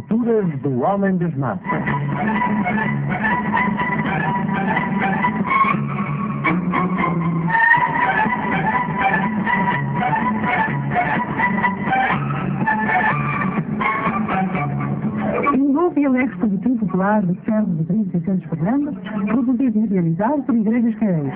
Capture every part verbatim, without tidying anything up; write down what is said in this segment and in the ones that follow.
Aventuras do Homem das Massas. Um novo e alegre folhetim popular do Servo de Príncipe Santos Fernando, produzido e realizado por Igrejas Caeiras.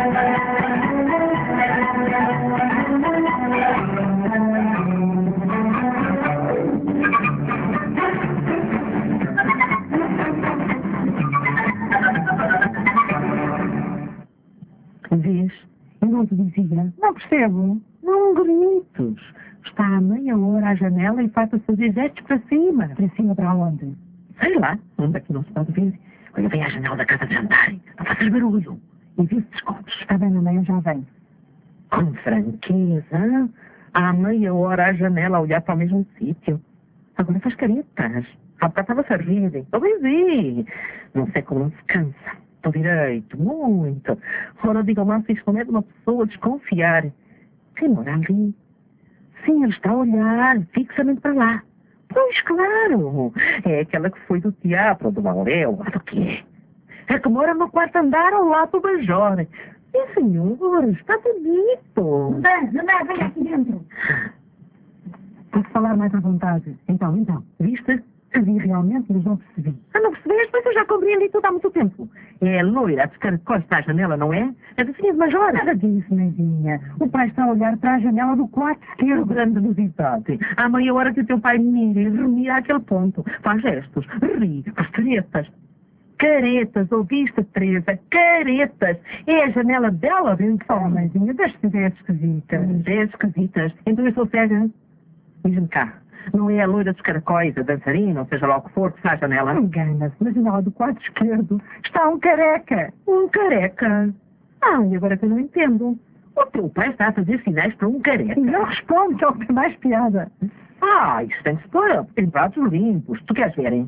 Vês? Eu não te dizia. Não percebo. Não gritos. Está há meia hora à janela e faz-te fazer gestos para cima. Para cima para onde? Sei lá, onde é que não se pode ver. Olha, vem à janela da casa de jantar. Não faças barulho. E vê se descontos. Está bem, mamãe, eu já venho. Com franqueza. Há meia hora à janela a olhar para o mesmo sítio. Agora faz caretas. Há bocado estava-se a rir. Talvez é. Não sei como não se cansa. Estou direito, muito. Ora, digam lá se isto não é de uma pessoa desconfiar. Quem mora ali? Sim, ele está a olhar fixamente para lá. Pois, claro. É aquela que foi do teatro, do balé, ou lá do que é. É que mora no quarto andar ao lado do Major. Sim, senhor, está bonito. Vem, mamãe, vem aqui dentro. Posso falar mais à vontade? Então, então. Viste? Vi realmente, mas não percebi. Ah, não percebeste? Pois eu já compreendi tudo há muito tempo. É a loira a descaracóis para a janela, não é? É do filho de Major. Nada disso, mãezinha. O pai está a olhar para a janela do quarto esquerdo. Grande novidade. Há meia hora que o teu pai mira e remira àquele ponto. Faz gestos, ri, faz caretas. Caretas, ouviste, Teresa? Caretas. É a janela dela dentro. Oh, mãezinha, deixa-te ideias esquisitas. Ideias esquisitas. Então eu sou cega. Diz-me cá. Não é a loira dos caracóis, a dançarina, ou seja lá o que for, que está à janela? Engana-se, na janela do quarto esquerdo está um careca. Um careca? Ah, e agora que eu não entendo. O teu pai está a fazer sinais para um careca. E eu respondo, que é o que tem mais piada. Ah, isso tem que se pôr em pratos limpos. Tu queres verem?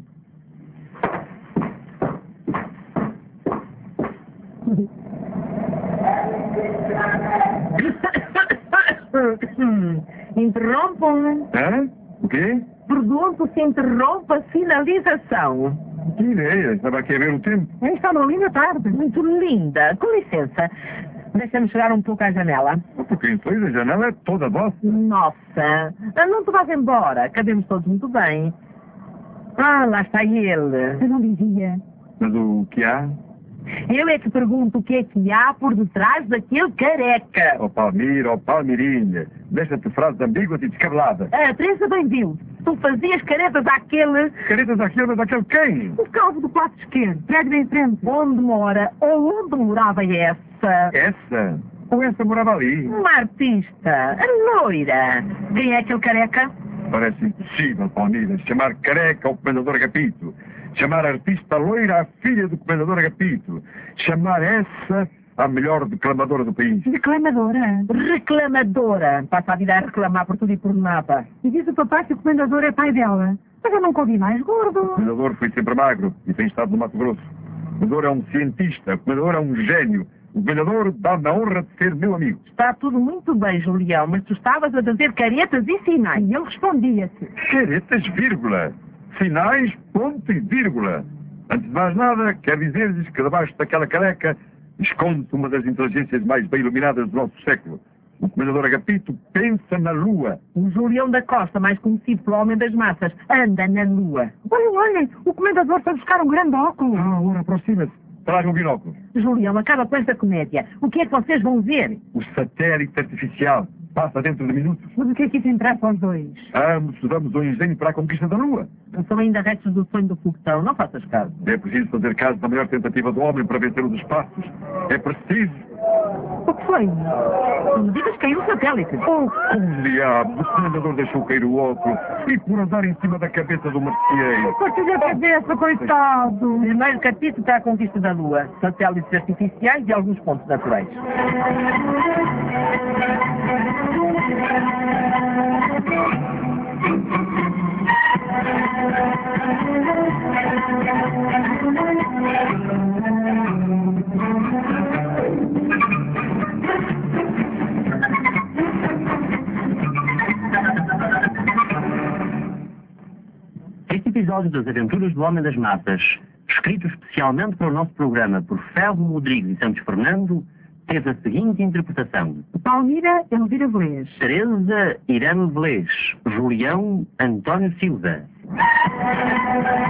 Interrompam. Hã? O quê? Pergunto se interrompe a sinalização. Que ideia? Estava aqui a ver o tempo. Está uma linda tarde. Muito linda. Com licença. Deixa-me chegar um pouco à janela. Por quem foi? A janela é toda vossa. Nossa. Não te vás embora. Cabemos todos muito bem. Ah, lá está ele. Eu não dizia. Mas o que há? Eu é que pergunto o que é que há por detrás daquele careca. Ó Palmira, ó Palmirinha, deixa-te frases ambíguas e descabeladas. A Teresa bem viu. Tu fazias caretas àquele... Caretas àquele, mas àquele quem? O calvo do quarto esquerdo. Prédio em frente. Onde mora, ou onde morava essa... Essa? Ou essa morava ali? Uma artista. A loira. Quem é aquele careca? Parece impossível, Palmira, chamar careca ao comendador Agapito. Chamar artista loira a filha do comendador Agapito. Chamar essa a melhor declamadora do país. Declamadora. Reclamadora. Passa a vida a reclamar por tudo e por nada. E diz o papai que o comendador é pai dela. Mas eu nunca ouvi mais gordo. O comendador foi sempre magro e tem estado no Mato Grosso. O comendador é um cientista, o comendador é um gênio. O comendador dá-me a honra de ser meu amigo. Está tudo muito bem, Julião, mas tu estavas a fazer caretas e sinais. E ele respondia-te. Caretas, vírgula. Sinais, ponto e vírgula. Antes de mais nada, quero dizer-lhes que debaixo daquela careca esconde-se uma das inteligências mais bem iluminadas do nosso século. O comendador Agapito pensa na Lua. O Julião da Costa, mais conhecido pelo Homem das Massas, anda na Lua. Olhem, olhem, o comendador foi buscar um grande óculos. Ah, ora, aproxima-se. Traga um binóculo. Julião, acaba com esta comédia. O que é que vocês vão ver? O satélite artificial passa dentro de minutos. Mas o que é que isso interessa aos dois? Ambos estudamos o engenho para a conquista da Lua. Não são ainda restos do sonho do foguetão, não faças caso. É preciso fazer caso da maior tentativa do homem para vencer os espaços. É preciso... O que foi? Não me digas que caiu o satélite. Oh, como diabo! O comendador deixou cair o óculos e por andar em cima da cabeça do marceeiro. Partilha a cabeça, coitado. Primeiro capítulo está a conquista da Lua. Satélites artificiais e alguns pontos naturais. episódio das Aventuras do Homem das Matas, escrito especialmente para o nosso programa por Ferro Rodrigues e Santos Fernando, teve a seguinte interpretação: Palmira Elvira Velez. Teresa Irene Velez. Julião António Silva.